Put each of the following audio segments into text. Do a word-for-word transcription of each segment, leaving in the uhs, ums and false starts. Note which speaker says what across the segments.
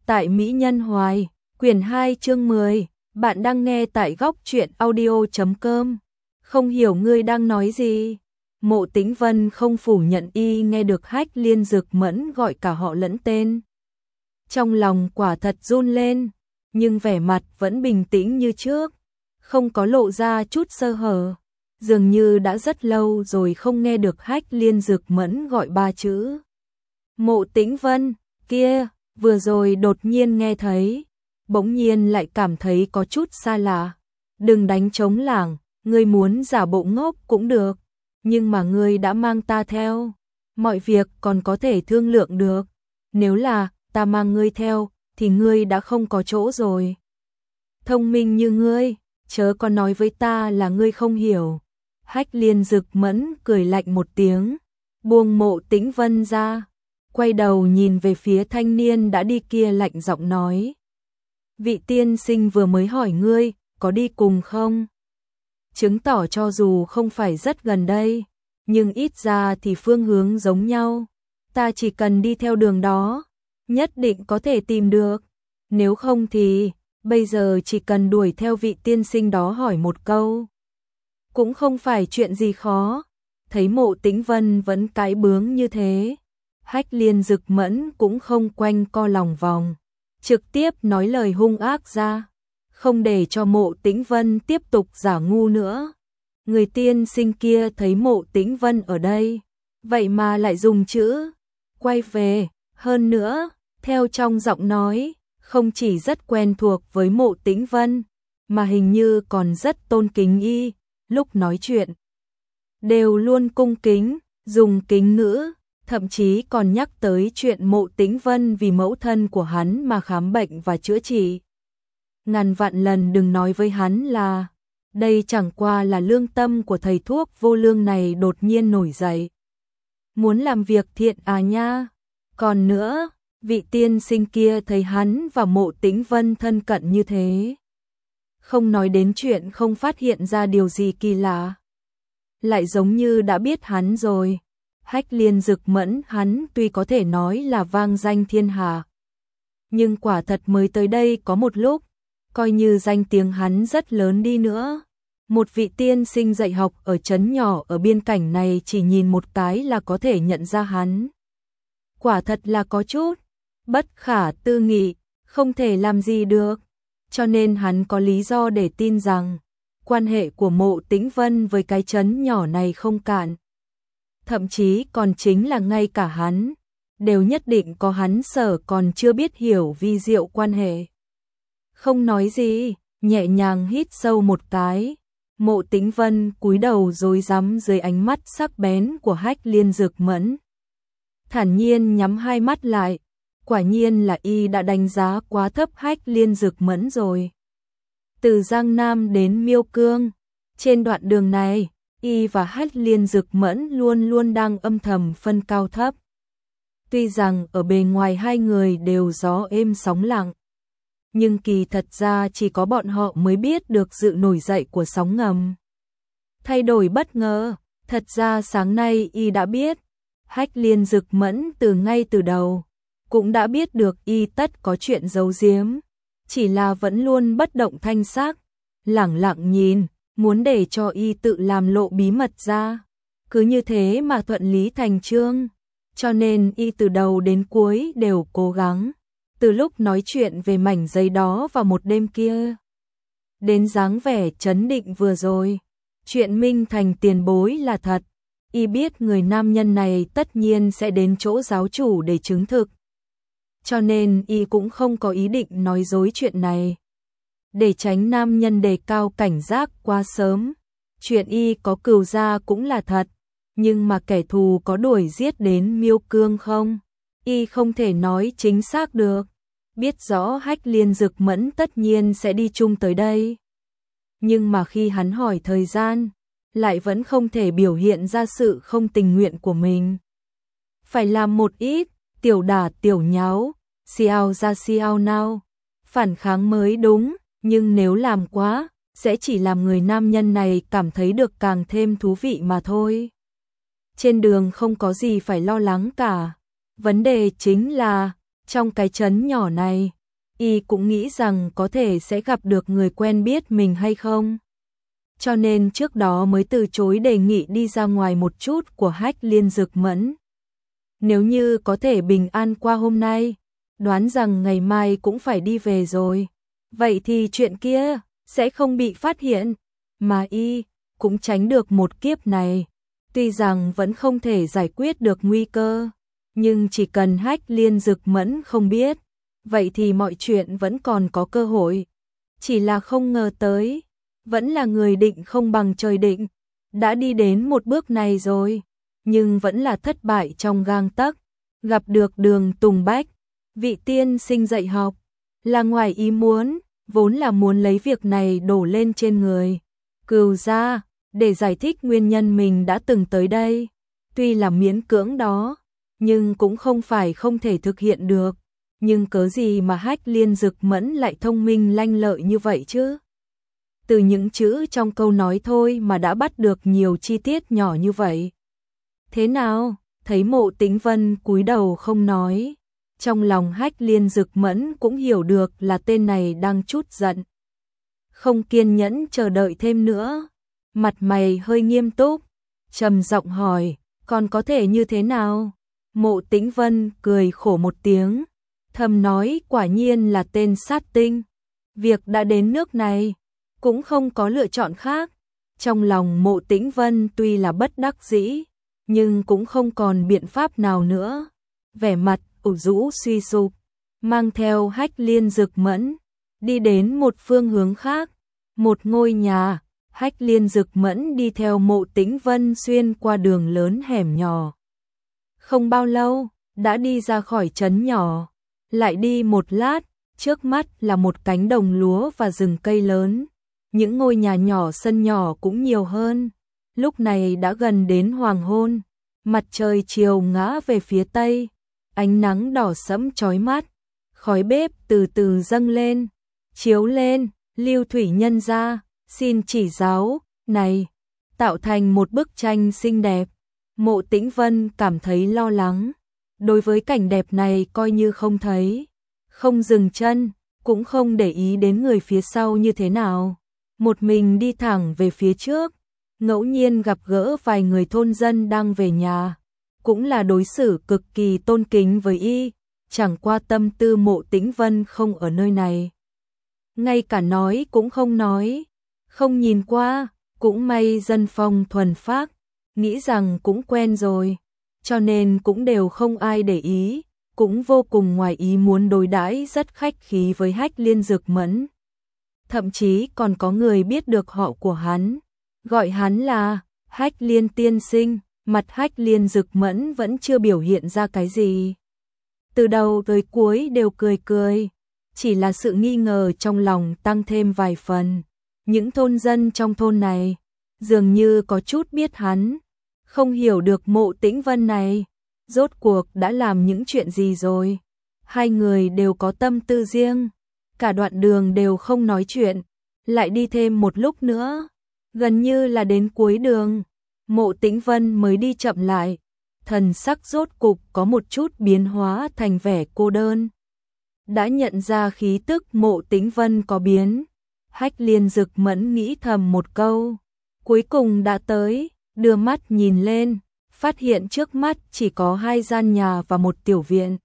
Speaker 1: tại Mỹ Nhân Hoài, quyển hai chương mười, bạn đang nghe tại góc truyện audio chấm com. Không hiểu ngươi đang nói gì. Mộ Tĩnh Vân không phủ nhận y nghe được Hách Liên Dực Mẫn gọi cả họ lẫn tên. Trong lòng quả thật run lên, nhưng vẻ mặt vẫn bình tĩnh như trước, không có lộ ra chút sơ hở. Dường như đã rất lâu rồi không nghe được Hách Liên Dực Mẫn gọi ba chữ. Mộ Tĩnh Vân, kia, vừa rồi đột nhiên nghe thấy, bỗng nhiên lại cảm thấy có chút xa lạ. Đừng đánh trống lảng, ngươi muốn giả bộ ngốc cũng được, nhưng mà ngươi đã mang ta theo, mọi việc còn có thể thương lượng được. Nếu là ta mang ngươi theo, thì ngươi đã không có chỗ rồi. Thông minh như ngươi, chớ có nói với ta là ngươi không hiểu. Hách Liên Dực Mẫn cười lạnh một tiếng, buông Mộ Tĩnh Vân ra, quay đầu nhìn về phía thanh niên đã đi kia lạnh giọng nói. Vị tiên sinh vừa mới hỏi ngươi, có đi cùng không? Chứng tỏ cho dù không phải rất gần đây, nhưng ít ra thì phương hướng giống nhau. Ta chỉ cần đi theo đường đó, nhất định có thể tìm được. Nếu không thì, bây giờ chỉ cần đuổi theo vị tiên sinh đó hỏi một câu. Cũng không phải chuyện gì khó. Thấy Mộ Tĩnh Vân vẫn cái bướng như thế, Hách Liên Dực Mẫn cũng không quanh co lòng vòng, trực tiếp nói lời hung ác ra, không để cho Mộ Tĩnh Vân tiếp tục giả ngu nữa. Người tiên sinh kia thấy Mộ Tĩnh Vân ở đây, vậy mà lại dùng chữ quay về, hơn nữa, theo trong giọng nói, không chỉ rất quen thuộc với Mộ Tĩnh Vân, mà hình như còn rất tôn kính y, lúc nói chuyện đều luôn cung kính, dùng kính ngữ, thậm chí còn nhắc tới chuyện Mộ Tĩnh Vân vì mẫu thân của hắn mà khám bệnh và chữa trị. Ngàn vạn lần đừng nói với hắn là đây chẳng qua là lương tâm của thầy thuốc vô lương này đột nhiên nổi dậy. Muốn làm việc thiện à nha. Còn nữa, vị tiên sinh kia thấy hắn và Mộ Tĩnh Vân thân cận như thế, không nói đến chuyện không phát hiện ra điều gì kỳ lạ, lại giống như đã biết hắn rồi. Hách Liên Dực Mẫn hắn tuy có thể nói là vang danh thiên hạ, nhưng quả thật mới tới đây có một lúc, coi như danh tiếng hắn rất lớn đi nữa, một vị tiên sinh dạy học ở trấn nhỏ ở biên cảnh này chỉ nhìn một cái là có thể nhận ra hắn. Quả thật là có chút bất khả tư nghị, không thể làm gì được, cho nên hắn có lý do để tin rằng quan hệ của Mộ Tĩnh Vân với cái trấn nhỏ này không cạn. Thậm chí còn chính là ngay cả hắn, đều nhất định có hắn sở còn chưa biết hiểu vi diệu quan hệ. Không nói gì, nhẹ nhàng hít sâu một cái, Mộ Tĩnh Vân cúi đầu rối rắm dưới ánh mắt sắc bén của Hách Liên Dực Mẫn. Thản nhiên nhắm hai mắt lại, quả nhiên là y đã đánh giá quá thấp Hách Liên Dực Mẫn rồi. Từ Giang Nam đến Miêu Cương, trên đoạn đường này, y và Hách Liên Dực Mẫn luôn luôn đang âm thầm phân cao thấp. Tuy rằng ở bề ngoài hai người đều gió êm sóng lặng, nhưng kỳ thật ra chỉ có bọn họ mới biết được sự nổi dậy của sóng ngầm. Thay đổi bất ngờ, thật ra sáng nay y đã biết, Hách Liên Dực Mẫn từ ngay từ đầu, cũng đã biết được y tất có chuyện giấu giếm, chỉ là vẫn luôn bất động thanh sắc, lẳng lặng nhìn, muốn để cho y tự làm lộ bí mật ra, cứ như thế mà thuận lý thành chương, cho nên y từ đầu đến cuối đều cố gắng, từ lúc nói chuyện về mảnh giấy đó vào một đêm kia, đến dáng vẻ trấn định vừa rồi, chuyện Minh Thành tiền bối là thật, y biết người nam nhân này tất nhiên sẽ đến chỗ giáo chủ để chứng thực, cho nên y cũng không có ý định nói dối chuyện này, để tránh nam nhân đề cao cảnh giác quá sớm. Chuyện y có cừu gia cũng là thật, nhưng mà kẻ thù có đuổi giết đến Miêu Cương không, y không thể nói chính xác được. Biết rõ Hách Liên Dực Mẫn tất nhiên sẽ đi chung tới đây, nhưng mà khi hắn hỏi thời gian, lại vẫn không thể biểu hiện ra sự không tình nguyện của mình. Phải làm một ít tiểu đả tiểu nháo, xiao ra xiao nào, phản kháng mới đúng, nhưng nếu làm quá, sẽ chỉ làm người nam nhân này cảm thấy được càng thêm thú vị mà thôi. Trên đường không có gì phải lo lắng cả, vấn đề chính là Trong cái trấn nhỏ này, y cũng nghĩ rằng có thể sẽ gặp được người quen biết mình hay không. Cho nên trước đó mới từ chối đề nghị đi ra ngoài một chút của Hách Liên Dực Mẫn. Nếu như có thể bình an qua hôm nay, đoán rằng ngày mai cũng phải đi về rồi. Vậy thì chuyện kia sẽ không bị phát hiện, mà y cũng tránh được một kiếp này. Tuy rằng vẫn không thể giải quyết được nguy cơ, nhưng chỉ cần Hách Liên Dực Mẫn không biết, vậy thì mọi chuyện vẫn còn có cơ hội. Chỉ là không ngờ tới, vẫn là người định không bằng trời định, đã đi đến một bước này rồi, nhưng vẫn là thất bại trong gang tấc. Gặp được Đường Tùng Bách, vị tiên sinh dạy học, là ngoài ý muốn, vốn là muốn lấy việc này đổ lên trên người Cửu gia, để giải thích nguyên nhân mình đã từng tới đây. Tuy là miễn cưỡng đó, nhưng cũng không phải không thể thực hiện được. Nhưng cớ gì mà Hách Liên Dực Mẫn lại thông minh lanh lợi như vậy chứ? Từ những chữ trong câu nói thôi mà đã bắt được nhiều chi tiết nhỏ như vậy. Thế nào? Thấy Mộ Tĩnh Vân cúi đầu không nói, trong lòng Hách Liên Dực Mẫn cũng hiểu được là tên này đang chút giận. Không kiên nhẫn chờ đợi thêm nữa, mặt mày hơi nghiêm túc, trầm giọng hỏi, còn có thể như thế nào? Mộ Tĩnh Vân cười khổ một tiếng, thầm nói quả nhiên là tên sát tinh. Việc đã đến nước này, cũng không có lựa chọn khác. Trong lòng Mộ Tĩnh Vân tuy là bất đắc dĩ, nhưng cũng không còn biện pháp nào nữa. Vẻ mặt ủ rũ suy sụp, mang theo Hách Liên Dực Mẫn, đi đến một phương hướng khác, một ngôi nhà. Hách Liên Dực Mẫn đi theo Mộ Tĩnh Vân xuyên qua đường lớn hẻm nhỏ. Không bao lâu, đã đi ra khỏi trấn nhỏ, lại đi một lát, trước mắt là một cánh đồng lúa và rừng cây lớn. Những ngôi nhà nhỏ sân nhỏ cũng nhiều hơn. Lúc này đã gần đến hoàng hôn, mặt trời chiều ngã về phía tây, ánh nắng đỏ sẫm chói mắt, khói bếp từ từ dâng lên, chiếu lên, Lưu Thủy nhân gia, xin chỉ giáo, này, tạo thành một bức tranh xinh đẹp. Mộ Tĩnh Vân cảm thấy lo lắng, đối với cảnh đẹp này coi như không thấy, không dừng chân, cũng không để ý đến người phía sau như thế nào. Một mình đi thẳng về phía trước, ngẫu nhiên gặp gỡ vài người thôn dân đang về nhà, cũng là đối xử cực kỳ tôn kính với y, chẳng qua tâm tư Mộ Tĩnh Vân không ở nơi này. Ngay cả nói cũng không nói, không nhìn qua, cũng may dân phong thuần phác, nghĩ rằng cũng quen rồi, cho nên cũng đều không ai để ý, cũng vô cùng ngoài ý muốn đối đãi rất khách khí với Hách Liên Dực Mẫn. Thậm chí còn có người biết được họ của hắn, gọi hắn là Hách Liên tiên sinh. Mặt Hách Liên Dực Mẫn vẫn chưa biểu hiện ra cái gì, từ đầu tới cuối đều cười cười, chỉ là sự nghi ngờ trong lòng tăng thêm vài phần. Những thôn dân trong thôn này dường như có chút biết hắn, không hiểu được Mộ Tĩnh Vân này rốt cuộc đã làm những chuyện gì rồi. Hai người đều có tâm tư riêng, cả đoạn đường đều không nói chuyện, lại đi thêm một lúc nữa, gần như là đến cuối đường, Mộ Tĩnh Vân mới đi chậm lại, thần sắc rốt cục có một chút biến hóa thành vẻ cô đơn. Đã nhận ra khí tức Mộ Tĩnh Vân có biến, Hách Liên Dực Mẫn nghĩ thầm một câu, cuối cùng đã tới, đưa mắt nhìn lên, phát hiện trước mắt chỉ có hai gian nhà và một tiểu viện.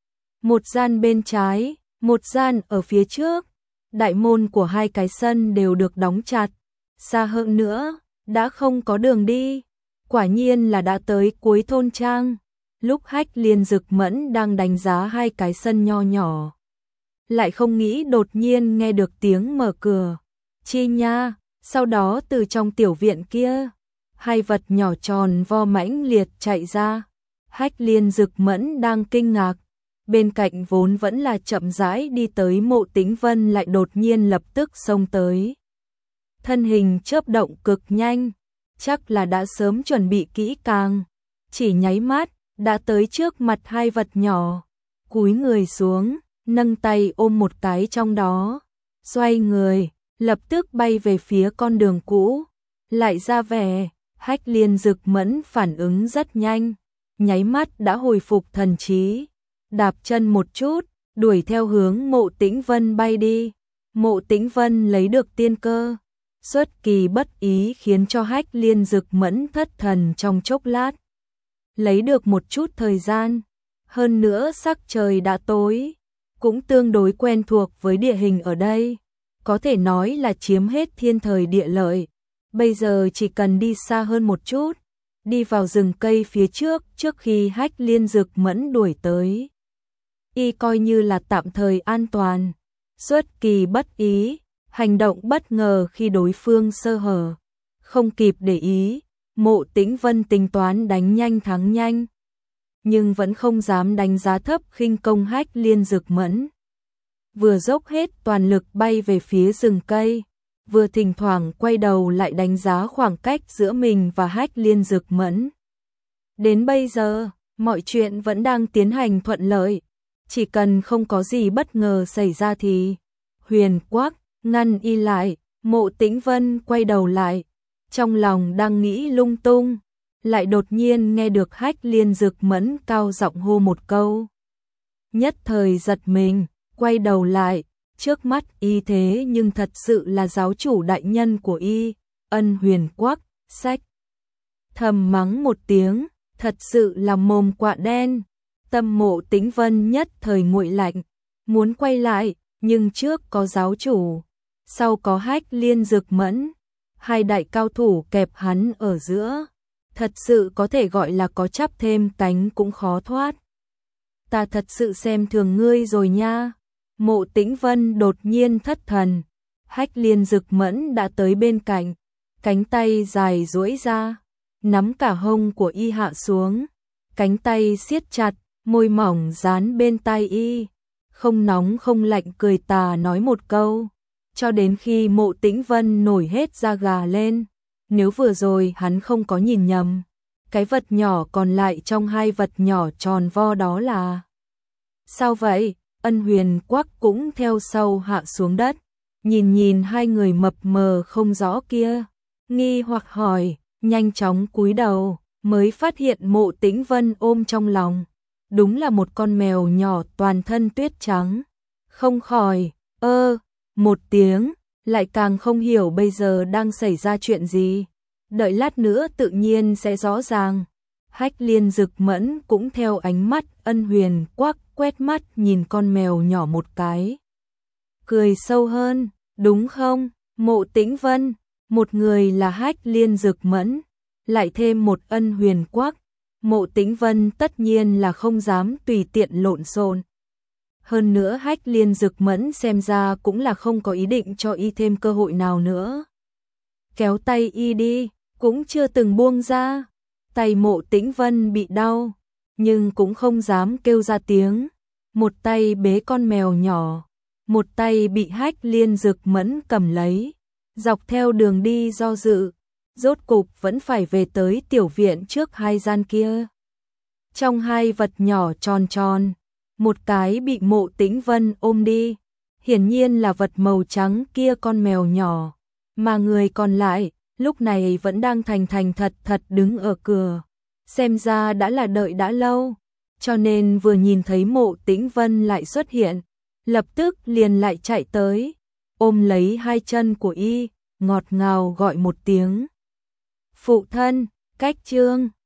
Speaker 1: Một gian bên trái, một gian ở phía trước, đại môn của hai cái sân đều được đóng chặt, xa hơn nữa, đã không có đường đi, quả nhiên là đã tới cuối thôn trang. Lúc Hách Liên Dực Mẫn đang đánh giá hai cái sân nho nhỏ, lại không nghĩ đột nhiên nghe được tiếng mở cửa. Chi nha, sau đó từ trong tiểu viện kia, hai vật nhỏ tròn vo mãnh liệt chạy ra. Hách Liên Dực Mẫn đang kinh ngạc, bên cạnh vốn vẫn là chậm rãi đi tới Mộ Tĩnh Vân lại đột nhiên lập tức xông tới. Thân hình chớp động cực nhanh, chắc là đã sớm chuẩn bị kỹ càng, chỉ nháy mắt đã tới trước mặt hai vật nhỏ, cúi người xuống, nâng tay ôm một cái trong đó, xoay người, lập tức bay về phía con đường cũ, lại ra vẻ. Hách Liên Dực Mẫn phản ứng rất nhanh, nháy mắt đã hồi phục thần trí, đạp chân một chút, đuổi theo hướng Mộ Tĩnh Vân bay đi. Mộ Tĩnh Vân lấy được tiên cơ, xuất kỳ bất ý khiến cho Hách Liên Dực Mẫn thất thần trong chốc lát. Lấy được một chút thời gian, hơn nữa sắc trời đã tối, cũng tương đối quen thuộc với địa hình ở đây, có thể nói là chiếm hết thiên thời địa lợi. Bây giờ chỉ cần đi xa hơn một chút, đi vào rừng cây phía trước trước khi Hách Liên Dực Mẫn đuổi tới. Y coi như là tạm thời an toàn, xuất kỳ bất ý, hành động bất ngờ khi đối phương sơ hở, không kịp để ý. Mộ Tĩnh Vân tính toán đánh nhanh thắng nhanh, nhưng vẫn không dám đánh giá thấp khinh công Hách Liên Dực Mẫn. Vừa dốc hết toàn lực bay về phía rừng cây, vừa thỉnh thoảng quay đầu lại đánh giá khoảng cách giữa mình và Hách Liên Dực Mẫn. Đến bây giờ, mọi chuyện vẫn đang tiến hành thuận lợi, chỉ cần không có gì bất ngờ xảy ra thì Huyền Quắc ngăn y lại. Mộ Tĩnh Vân quay đầu lại, trong lòng đang nghĩ lung tung, lại đột nhiên nghe được Hách Liên Dực Mẫn cao giọng hô một câu. Nhất thời giật mình, quay đầu lại, trước mắt y thế nhưng thật sự là giáo chủ đại nhân của y, Ân Huyền Quắc. Sách thầm mắng một tiếng, thật sự là mồm quạ đen. Tâm Mộ Tĩnh Vân nhất thời nguội lạnh, muốn quay lại, nhưng trước có giáo chủ, sau có Hách Liên Dực Mẫn, hai đại cao thủ kẹp hắn ở giữa, thật sự có thể gọi là có chắp thêm cánh cũng khó thoát. Ta thật sự xem thường ngươi rồi nha. Mộ Tĩnh Vân đột nhiên thất thần, Hách Liên Dực Mẫn đã tới bên cạnh, cánh tay dài duỗi ra, nắm cả hông của y hạ xuống, cánh tay siết chặt, môi mỏng dán bên tai y, không nóng không lạnh cười tà nói một câu, cho đến khi Mộ Tĩnh Vân nổi hết da gà lên. Nếu vừa rồi hắn không có nhìn nhầm, cái vật nhỏ còn lại trong hai vật nhỏ tròn vo đó là... Sao vậy? Ân Huyền Quắc cũng theo sau hạ xuống đất, nhìn nhìn hai người mập mờ không rõ kia, nghi hoặc hỏi, nhanh chóng cúi đầu, mới phát hiện Mộ Tĩnh Vân ôm trong lòng, đúng là một con mèo nhỏ toàn thân tuyết trắng. Không khỏi, ơ, một tiếng, lại càng không hiểu bây giờ đang xảy ra chuyện gì. Đợi lát nữa tự nhiên sẽ rõ ràng. Hách Liên Dực Mẫn cũng theo ánh mắt Ân Huyền Quắc quét mắt nhìn con mèo nhỏ một cái. Cười sâu hơn, đúng không? Mộ Tĩnh Vân, một người là Hách Liên Dực Mẫn, lại thêm một Ân Huyền Quắc. Mộ Tĩnh Vân tất nhiên là không dám tùy tiện lộn xộn. Hơn nữa Hách Liên Dực Mẫn xem ra cũng là không có ý định cho y thêm cơ hội nào nữa. Kéo tay y đi, cũng chưa từng buông ra. Tay Mộ Tĩnh Vân bị đau, nhưng cũng không dám kêu ra tiếng. Một tay bế con mèo nhỏ, một tay bị Hách Liên Dực Mẫn cầm lấy. Dọc theo đường đi do dự, rốt cục vẫn phải về tới tiểu viện trước hai gian kia. Trong hai vật nhỏ tròn tròn, một cái bị Mộ Tĩnh Vân ôm đi, hiển nhiên là vật màu trắng kia con mèo nhỏ, mà người còn lại lúc này vẫn đang thành thành thật thật đứng ở cửa, xem ra đã là đợi đã lâu, cho nên vừa nhìn thấy Mộ Tĩnh Vân lại xuất hiện, lập tức liền lại chạy tới, ôm lấy hai chân của y, ngọt ngào gọi một tiếng. Phụ thân, cách chương.